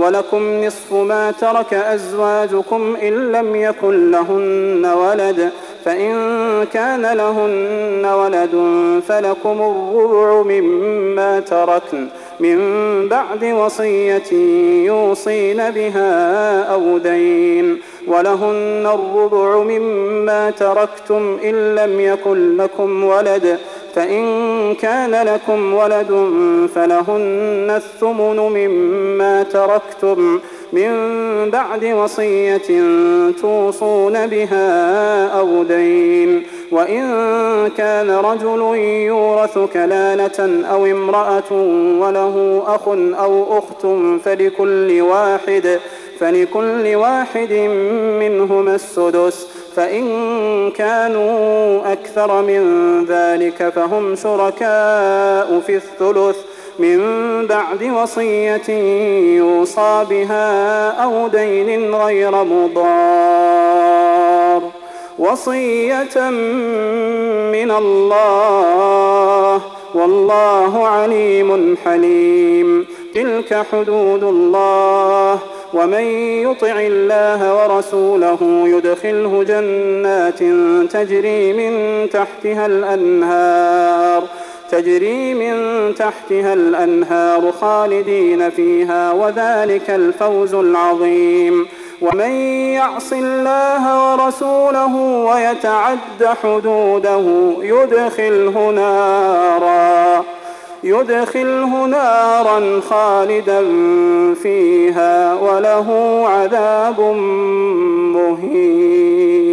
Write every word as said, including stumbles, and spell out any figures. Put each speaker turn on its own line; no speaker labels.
ولكم نصف ما ترك أزواجكم إن لم يكن لهن ولد، فإن كان لهن ولد فلكم الربع مما تركن من بعد وصية يوصين بها أو دين، ولهن الربع مما تركتم إن لم يكن لكم ولد، فإن كان لكم ولد فلهن الثمن مما تركتم من بعد وصية توصون بها أو دين. وإن كان رجل يورث كلالة أو امرأة وله أخ أو أخت فلكل واحد فلكل واحد منهما السدس، فإن كانوا أكثر من ذلك فهم شركاء في الثلث من بعد وصية يوصى بها أو دين غير مضار، وصية من الله، والله عليم حليم. تلك حدود الله، ومن يطع الله ورسوله يدخله جنات تجري من تحتها الأنهار تجري من تحتها الأنهار خالدين فيها، وذلك الفوز العظيم. ومن يعص الله ورسوله ويتعد حدوده يدخله نارا يدخله نارا خالدا فيها وله عذاب مهين.